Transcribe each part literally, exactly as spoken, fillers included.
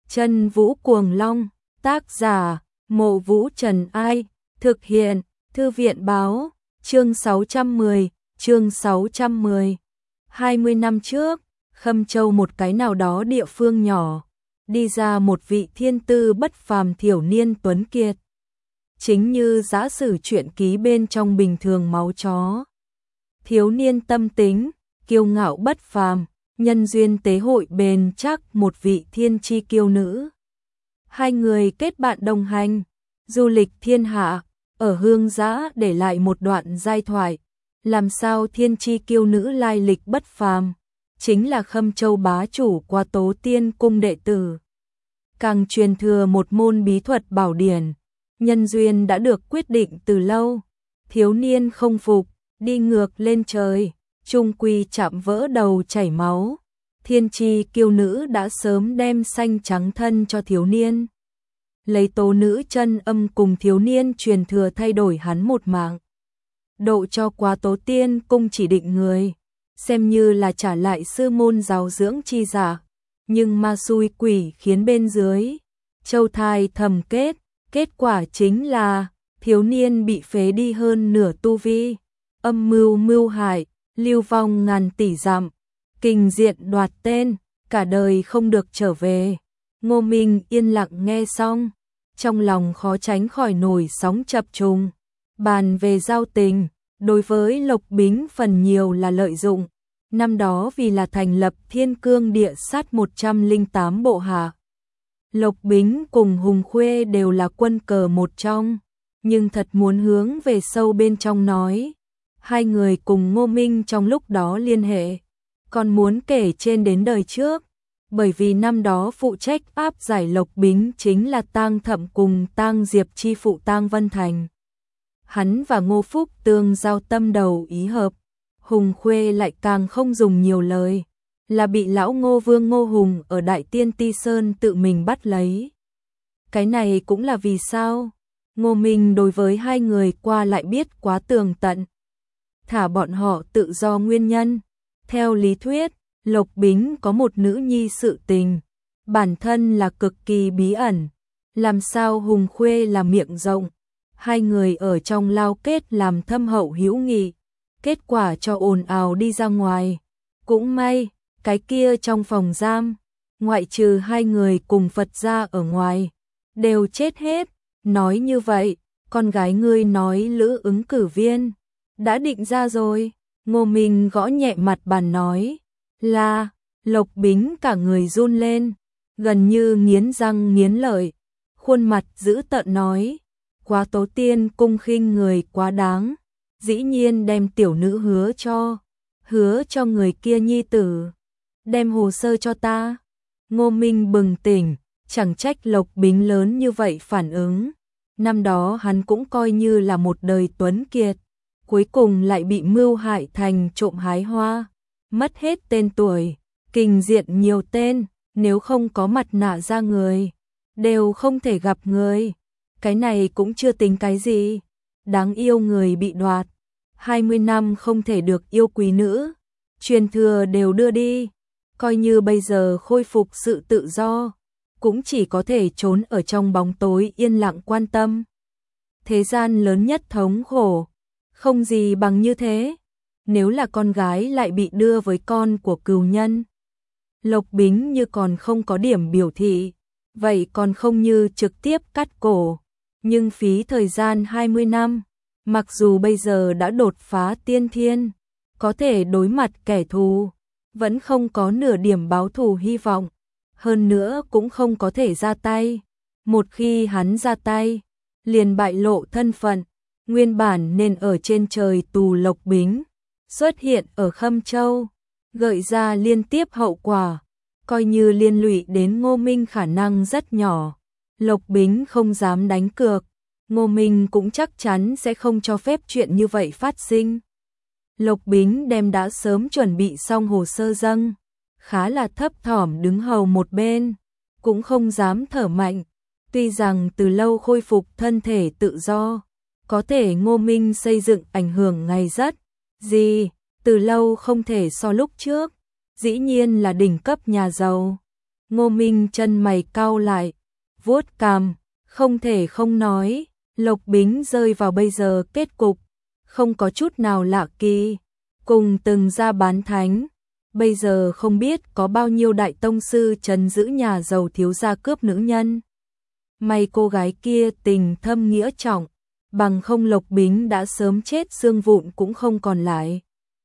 Chân Vũ Cuồng Long, tác giả, Mộ Vũ Trần Ai, thực hiện, Thư viện Báo, chương sáu trăm mười, chương sáu trăm mười. hai mươi năm trước, Khâm Châu một cái nào đó địa phương nhỏ, đi ra một vị thiên tư bất phàm thiểu niên tuấn kiệt. Chính như giả sử truyện ký bên trong bình thường máu chó. Thiếu niên tâm tính, kiêu ngạo bất phàm, nhân duyên tế hội bền chắc một vị thiên chi kiêu nữ. Hai người kết bạn đồng hành, du lịch thiên hạ, ở hương giã để lại một đoạn giai thoại. Làm sao thiên chi kiêu nữ lai lịch bất phàm, chính là Khâm Châu bá chủ qua Tố Tiên cung đệ tử. Càng truyền thừa một môn bí thuật bảo điển, nhân duyên đã được quyết định từ lâu. Thiếu niên không phục, đi ngược lên trời, chung quy chạm vỡ đầu chảy máu. Thiên chi kiêu nữ đã sớm đem xanh trắng thân cho thiếu niên. Lấy tố nữ chân âm cùng thiếu niên truyền thừa thay đổi hắn một mạng. Độ cho qua Tố Tiên cung chỉ định người, xem như là trả lại sư môn giáo dưỡng chi giả. Nhưng ma xui quỷ khiến bên dưới, châu thai thầm kết, kết quả chính là thiếu niên bị phế đi hơn nửa tu vi. Âm mưu mưu hại, lưu vong ngàn tỷ dặm, kình diện đoạt tên, cả đời không được trở về. Ngô Minh yên lặng nghe xong, trong lòng khó tránh khỏi nổi sóng chập trùng. Bàn về giao tình, đối với Lộc Bính phần nhiều là lợi dụng. Năm đó vì là thành lập Thiên Cương Địa Sát một trăm lẻ tám bộ hạ, Lộc Bính cùng Hùng Khuê đều là quân cờ một trong. Nhưng thật muốn hướng về sâu bên trong nói, hai người cùng Ngô Minh trong lúc đó liên hệ, còn muốn kể trên đến đời trước. Bởi vì năm đó phụ trách áp giải Lộc Bính chính là Tang Thậm cùng Tang Diệp chi phụ Tang Vân Thành. Hắn và Ngô Phúc tương giao tâm đầu ý hợp. Hùng Khuê lại càng không dùng nhiều lời, là bị lão Ngô Vương Ngô Hùng ở Đại Tiên Ti Sơn tự mình bắt lấy. Cái này cũng là vì sao Ngô Minh đối với hai người qua lại biết quá tường tận, thả bọn họ tự do nguyên nhân. Theo lý thuyết, Lộc Bính có một nữ nhi sự tình, bản thân là cực kỳ bí ẩn. Làm sao Hùng Khuê là miệng rộng, hai người ở trong lao kết làm thâm hậu hữu nghị. Kết quả cho ồn ào đi ra ngoài. Cũng may, cái kia trong phòng giam, ngoại trừ hai người cùng Phật gia ở ngoài, đều chết hết. Nói như vậy, con gái ngươi nói Lữ ứng cử viên đã định ra rồi. Ngô Minh gõ nhẹ mặt bàn nói là. Lộc Bính cả người run lên, gần như nghiến răng nghiến lợi, khuôn mặt dữ tợn nói, quá Tố Tiên cung khinh người quá đáng, dĩ nhiên đem tiểu nữ hứa cho, hứa cho người kia nhi tử, đem hồ sơ cho ta. Ngô Minh bừng tỉnh, chẳng trách Lộc Bính lớn như vậy phản ứng. Năm đó hắn cũng coi như là một đời tuấn kiệt, cuối cùng lại bị mưu hại thành trộm hái hoa, mất hết tên tuổi, kình diện nhiều tên, nếu không có mặt nạ ra người, đều không thể gặp người. Cái này cũng chưa tính cái gì, đáng yêu người bị đoạt, hai mươi năm không thể được yêu quý nữ, truyền thừa đều đưa đi, coi như bây giờ khôi phục sự tự do, cũng chỉ có thể trốn ở trong bóng tối yên lặng quan tâm. Thế gian lớn nhất thống khổ, không gì bằng như thế. Nếu là con gái lại bị đưa với con của cừu nhân, Lộc Bính như còn không có điểm biểu thị, vậy còn không như trực tiếp cắt cổ. Nhưng phí thời gian hai mươi năm, mặc dù bây giờ đã đột phá tiên thiên, có thể đối mặt kẻ thù, vẫn không có nửa điểm báo thù hy vọng. Hơn nữa cũng không có thể ra tay. Một khi hắn ra tay, liền bại lộ thân phận. Nguyên bản nên ở trên trời tù Lộc Bính, xuất hiện ở Khâm Châu, gợi ra liên tiếp hậu quả, coi như liên lụy đến Ngô Minh khả năng rất nhỏ. Lộc Bính không dám đánh cược, Ngô Minh cũng chắc chắn sẽ không cho phép chuyện như vậy phát sinh. Lộc Bính đem đã sớm chuẩn bị xong hồ sơ dâng, khá là thấp thỏm đứng hầu một bên, cũng không dám thở mạnh. Tuy rằng từ lâu khôi phục thân thể tự do, có thể Ngô Minh xây dựng ảnh hưởng ngày rất gì, từ lâu không thể so lúc trước, dĩ nhiên là đỉnh cấp nhà giàu. Ngô Minh chân mày cau lại, vuốt cằm, không thể không nói, Lộc Bính rơi vào bây giờ kết cục, không có chút nào lạ kỳ, cùng từng ra bán thánh, bây giờ không biết có bao nhiêu đại tông sư trấn giữ nhà giàu thiếu gia cướp nữ nhân. May cô gái kia tình thâm nghĩa trọng, bằng không Lộc Bính đã sớm chết xương vụn cũng không còn lại.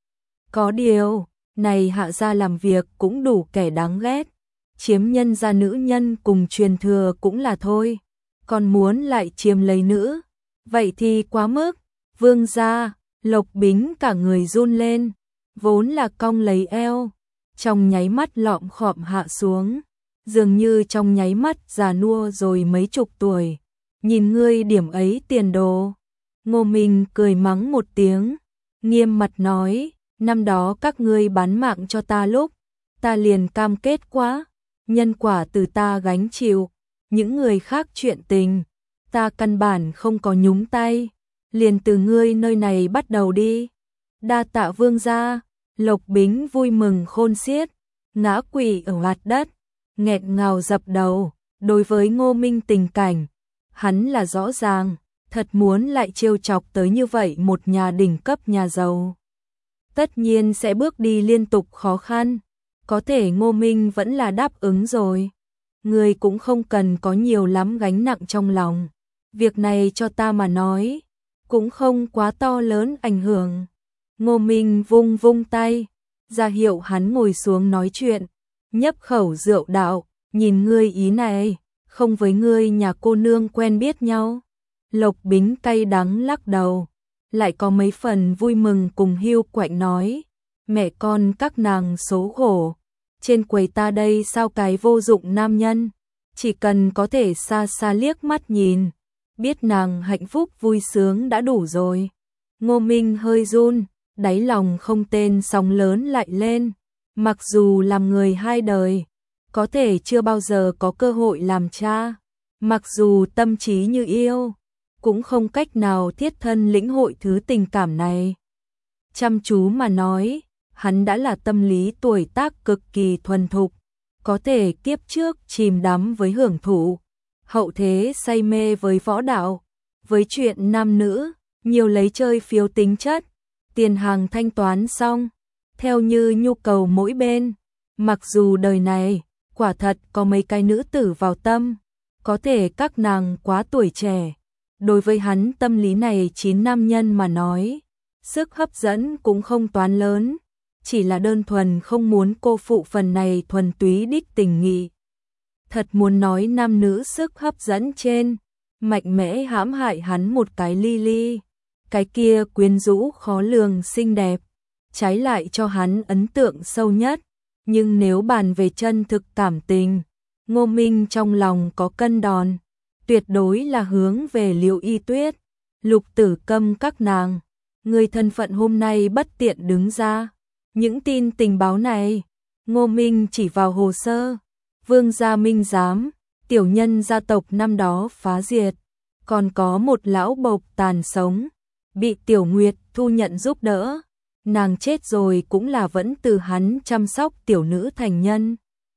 Có điều, này hạ gia làm việc cũng đủ kẻ đáng ghét, chiếm nhân gia nữ nhân cùng truyền thừa cũng là thôi, còn muốn lại chiếm lấy nữ, vậy thì quá mức. Vương gia, Lộc Bính cả người run lên, vốn là cong lấy eo, trong nháy mắt lọm khọm hạ xuống, dường như trong nháy mắt già nua rồi mấy chục tuổi. Nhìn ngươi điểm ấy tiền đồ. Ngô Minh cười mắng một tiếng, nghiêm mặt nói, năm đó các ngươi bán mạng cho ta lúc, ta liền cam kết quá, nhân quả từ ta gánh chịu, những người khác chuyện tình, ta căn bản không có nhúng tay, liền từ ngươi nơi này bắt đầu đi. Đa tạ vương gia. Lộc Bính vui mừng khôn xiết, ngã quỵ ở mặt đất, nghẹn ngào dập đầu. Đối với Ngô Minh tình cảnh, hắn là rõ ràng, thật muốn lại trêu chọc tới như vậy một nhà đỉnh cấp nhà giàu, tất nhiên sẽ bước đi liên tục khó khăn, có thể Ngô Minh vẫn là đáp ứng rồi. Người cũng không cần có nhiều lắm gánh nặng trong lòng, việc này cho ta mà nói, cũng không quá to lớn ảnh hưởng. Ngô Minh vung vung tay, ra hiệu hắn ngồi xuống nói chuyện, nhấp khẩu rượu đạo, nhìn ngươi ý này, không với ngươi nhà cô nương quen biết nhau. Lộc Bính cay đắng lắc đầu, lại có mấy phần vui mừng cùng hiu quạnh nói, mẹ con các nàng số khổ, trên quầy ta đây sao cái vô dụng nam nhân, chỉ cần có thể xa xa liếc mắt nhìn, biết nàng hạnh phúc vui sướng đã đủ rồi. Ngô Minh hơi run, đáy lòng không tên sóng lớn lại lên, mặc dù làm người hai đời, có thể chưa bao giờ có cơ hội làm cha, mặc dù tâm trí như yêu, cũng không cách nào thiết thân lĩnh hội thứ tình cảm này. Chăm chú mà nói, hắn đã là tâm lý tuổi tác cực kỳ thuần thục, có thể kiếp trước chìm đắm với hưởng thụ, hậu thế say mê với võ đạo, với chuyện nam nữ, nhiều lấy chơi phiếu tính chất, tiền hàng thanh toán xong, theo như nhu cầu mỗi bên. Mặc dù đời này, quả thật có mấy cái nữ tử vào tâm, có thể các nàng quá tuổi trẻ. Đối với hắn tâm lý này chín nam nhân mà nói, sức hấp dẫn cũng không toán lớn, chỉ là đơn thuần không muốn cô phụ phần này thuần túy đích tình nghị. Thật muốn nói nam nữ sức hấp dẫn trên, mạnh mẽ hãm hại hắn một cái ly ly, cái kia quyến rũ khó lường xinh đẹp, trái lại cho hắn ấn tượng sâu nhất. Nhưng nếu bàn về chân thực cảm tình, Ngô Minh trong lòng có cân đòn, tuyệt đối là hướng về Liễu Y Tuyết, Lục Tử Câm các nàng. Người thân phận hôm nay bất tiện đứng ra. Những tin tình báo này, Ngô Minh chỉ vào hồ sơ, Vương gia minh giám, tiểu nhân gia tộc năm đó phá diệt, còn có một lão bộc tàn sống, bị Tiểu Nguyệt thu nhận giúp đỡ. Nàng chết rồi cũng là vẫn từ hắn chăm sóc tiểu nữ thành nhân.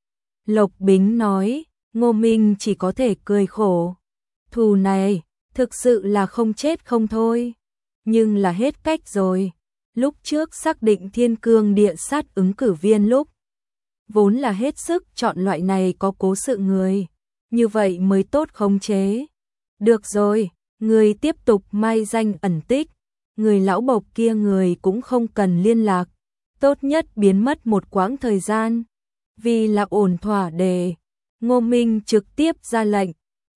Lộc Bính nói, Ngô Minh chỉ có thể cười khổ. Thù này, thực sự là không chết không thôi. Nhưng là hết cách rồi. Lúc trước xác định thiên cương địa sát ứng cử viên lúc, vốn là hết sức chọn loại này có cố sự người. Như vậy mới tốt khống chế. Được rồi, người tiếp tục mai danh ẩn tích. Người lão bộc kia người cũng không cần liên lạc, tốt nhất biến mất một quãng thời gian. Vì là ổn thỏa đề, Ngô Minh trực tiếp ra lệnh,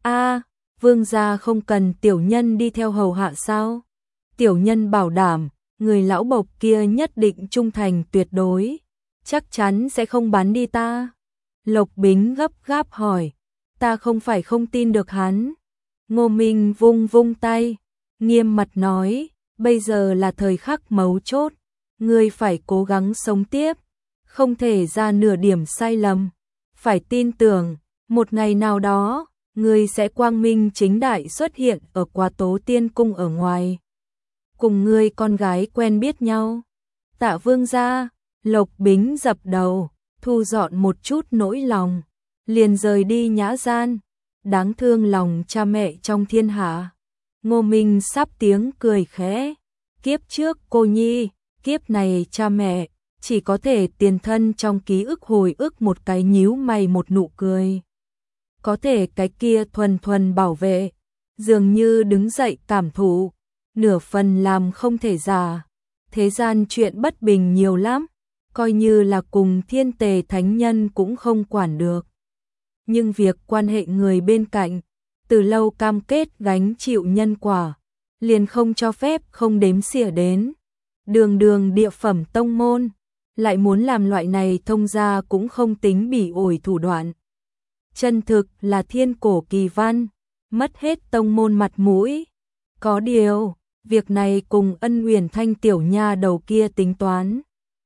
a vương gia không cần tiểu nhân đi theo hầu hạ sao? Tiểu nhân bảo đảm, người lão bộc kia nhất định trung thành tuyệt đối, chắc chắn sẽ không bán đi ta. Lộc Bính gấp gáp hỏi, ta không phải không tin được hắn. Ngô Minh vung vung tay, nghiêm mặt nói, bây giờ là thời khắc mấu chốt, ngươi phải cố gắng sống tiếp, không thể ra nửa điểm sai lầm, phải tin tưởng, một ngày nào đó, ngươi sẽ quang minh chính đại xuất hiện ở Quá Tố Tiên Cung ở ngoài, cùng ngươi con gái quen biết nhau. Tạ vương gia, Lộc Bính dập đầu, thu dọn một chút nỗi lòng, liền rời đi nhã gian. Đáng thương lòng cha mẹ trong thiên hạ. Ngô Minh sắp tiếng cười khẽ. Kiếp trước cô nhi, kiếp này cha mẹ, chỉ có thể tiền thân trong ký ức hồi ức một cái nhíu mày một nụ cười. Có thể cái kia thuần thuần bảo vệ, dường như đứng dậy cảm thụ, nửa phần làm không thể giả. Thế gian chuyện bất bình nhiều lắm, coi như là cùng thiên tề thánh nhân cũng không quản được. Nhưng việc quan hệ người bên cạnh, từ lâu cam kết gánh chịu nhân quả, liền không cho phép không đếm xỉa đến. Đường đường địa phẩm tông môn, lại muốn làm loại này thông ra cũng không tính bỉ ổi thủ đoạn. Chân thực là thiên cổ kỳ văn, mất hết tông môn mặt mũi. Có điều, việc này cùng Ân Uyển Thanh tiểu nha đầu kia tính toán.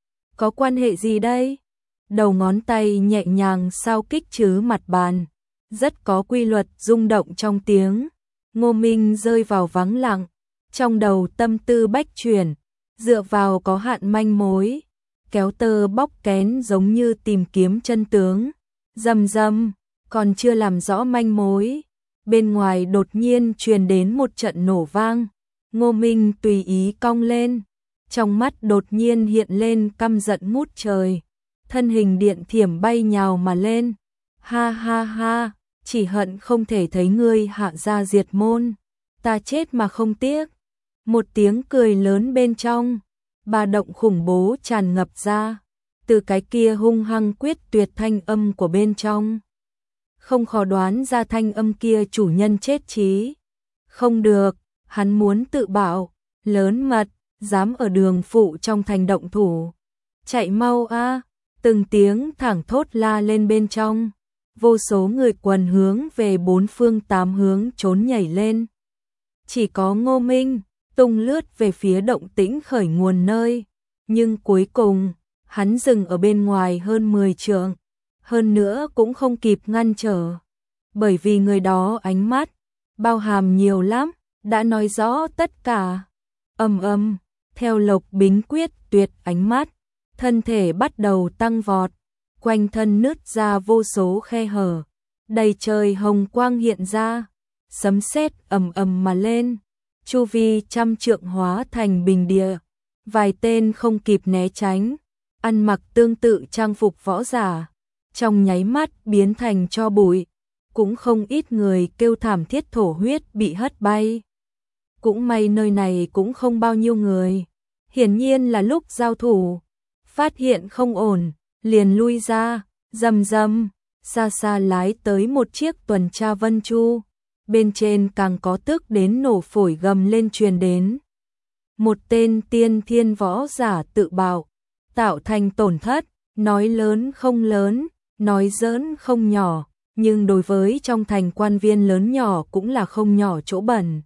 Có quan hệ gì đây? Đầu ngón tay nhẹ nhàng sao kích chứ mặt bàn, rất có quy luật rung động trong tiếng. Ngô Minh rơi vào vắng lặng, trong đầu tâm tư bách chuyển, dựa vào có hạn manh mối, kéo tơ bóc kén giống như tìm kiếm chân tướng. Rầm rầm, còn chưa làm rõ manh mối, bên ngoài đột nhiên truyền đến một trận nổ vang. Ngô Minh tùy ý cong lên, trong mắt đột nhiên hiện lên căm giận ngút trời, thân hình điện thiểm bay nhào mà lên. Ha ha ha, chỉ hận không thể thấy ngươi hạ gia diệt môn, ta chết mà không tiếc. Một tiếng cười lớn bên trong, ba động khủng bố tràn ngập ra, từ cái kia hung hăng quyết tuyệt thanh âm của bên trong. Không khó đoán ra thanh âm kia chủ nhân chết chí. Không được, hắn muốn tự bảo, lớn mật, dám ở đường phụ trong thành động thủ. Chạy mau a, từng tiếng thẳng thốt la lên bên trong. Vô số người quần hướng về bốn phương tám hướng trốn nhảy lên. Chỉ có Ngô Minh tung lướt về phía động tĩnh khởi nguồn nơi, nhưng cuối cùng hắn dừng ở bên ngoài hơn mười trượng, hơn nữa cũng không kịp ngăn trở, bởi vì người đó ánh mắt bao hàm nhiều lắm, đã nói rõ tất cả. Ầm ầm, theo Lộc Bính quyết tuyệt ánh mắt, thân thể bắt đầu tăng vọt, quanh thân nứt ra vô số khe hở, đầy trời hồng quang hiện ra, sấm sét ầm ầm mà lên, chu vi trăm trượng hóa thành bình địa, vài tên không kịp né tránh, ăn mặc tương tự trang phục võ giả, trong nháy mắt biến thành tro bụi, cũng không ít người kêu thảm thiết thổ huyết bị hất bay. Cũng may nơi này cũng không bao nhiêu người, hiển nhiên là lúc giao thủ, phát hiện không ổn, liền lui ra. Rầm rầm, xa xa lái tới một chiếc tuần tra vân chu, bên trên càng có tức đến nổ phổi gầm lên truyền đến. Một tên tiên thiên võ giả tự bạo, tạo thành tổn thất, nói lớn không lớn, nói giỡn không nhỏ, nhưng đối với trong thành quan viên lớn nhỏ cũng là không nhỏ chỗ bẩn.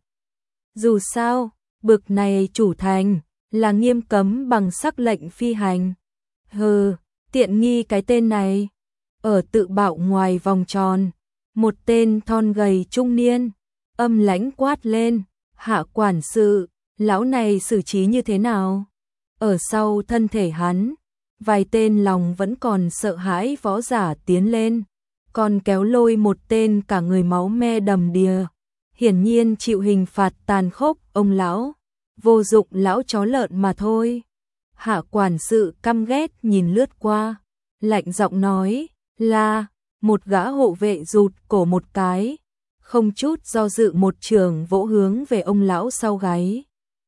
Dù sao, bực này chủ thành là nghiêm cấm bằng sắc lệnh phi hành. Hừ, tiện nghi cái tên này. Ở tự bạo ngoài vòng tròn, một tên thon gầy trung niên, âm lãnh quát lên, hạ quản sự, lão này xử trí như thế nào? Ở sau thân thể hắn, vài tên lòng vẫn còn sợ hãi võ giả tiến lên, còn kéo lôi một tên cả người máu me đầm đìa, hiển nhiên chịu hình phạt tàn khốc. Ông lão, vô dụng lão chó lợn mà thôi. Hạ quản sự căm ghét nhìn lướt qua, lạnh giọng nói, là, một gã hộ vệ rụt cổ một cái, không chút do dự một trường vỗ hướng về ông lão sau gáy.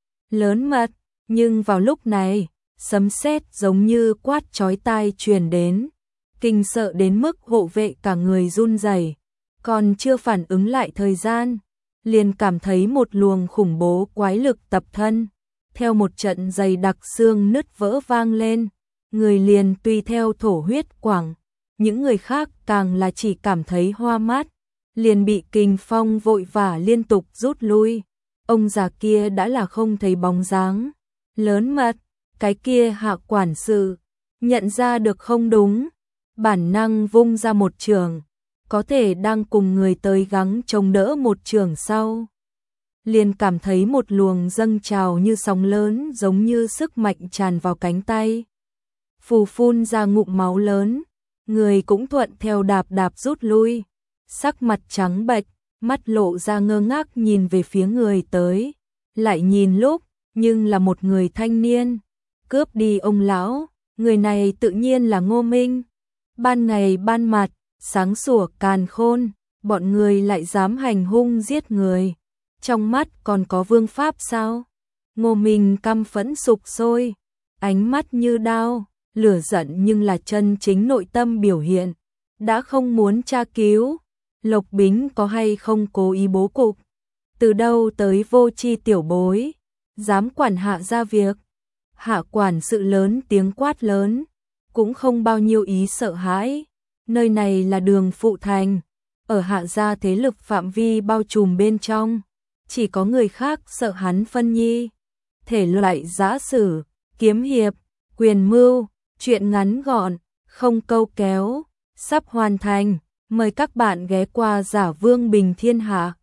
Lớn mật, nhưng vào lúc này, sấm sét giống như quát chói tai truyền đến, kinh sợ đến mức hộ vệ cả người run rẩy, còn chưa phản ứng lại thời gian, liền cảm thấy một luồng khủng bố quái lực tập thân, theo một trận dày đặc xương nứt vỡ vang lên, người liền tùy theo thổ huyết quảng, những người khác càng là chỉ cảm thấy hoa mắt, liền bị kình phong vội vã liên tục rút lui. Ông già kia đã là không thấy bóng dáng. Lớn mật, cái kia hạ quản sự, nhận ra được không đúng, bản năng vung ra một trường, có thể đang cùng người tới gắng chống đỡ một trường sau. Liền cảm thấy một luồng dâng trào như sóng lớn giống như sức mạnh tràn vào cánh tay. Phù phun ra ngụm máu lớn, người cũng thuận theo đạp đạp rút lui, sắc mặt trắng bệch, mắt lộ ra ngơ ngác nhìn về phía người tới, lại nhìn lúc, nhưng là một người thanh niên, cướp đi ông lão, người này tự nhiên là Ngô Minh. Ban ngày ban mặt, sáng sủa càn khôn, bọn người lại dám hành hung giết người, trong mắt còn có vương pháp sao? Ngô Minh căm phẫn sục sôi, ánh mắt như đao, lửa giận nhưng là chân chính nội tâm biểu hiện, đã không muốn tra cứu, Lộc Bính có hay không cố ý bố cục, từ đâu tới vô tri tiểu bối, dám quản hạ ra việc, hạ quản sự lớn tiếng quát lớn, cũng không bao nhiêu ý sợ hãi, nơi này là đường phụ thành, ở hạ gia thế lực phạm vi bao trùm bên trong, chỉ có người khác sợ hắn phân nhi, thể loại giã sử, kiếm hiệp, quyền mưu, chuyện ngắn gọn, không câu kéo, sắp hoàn thành, mời các bạn ghé qua Giả Vương Bình Thiên Hạ.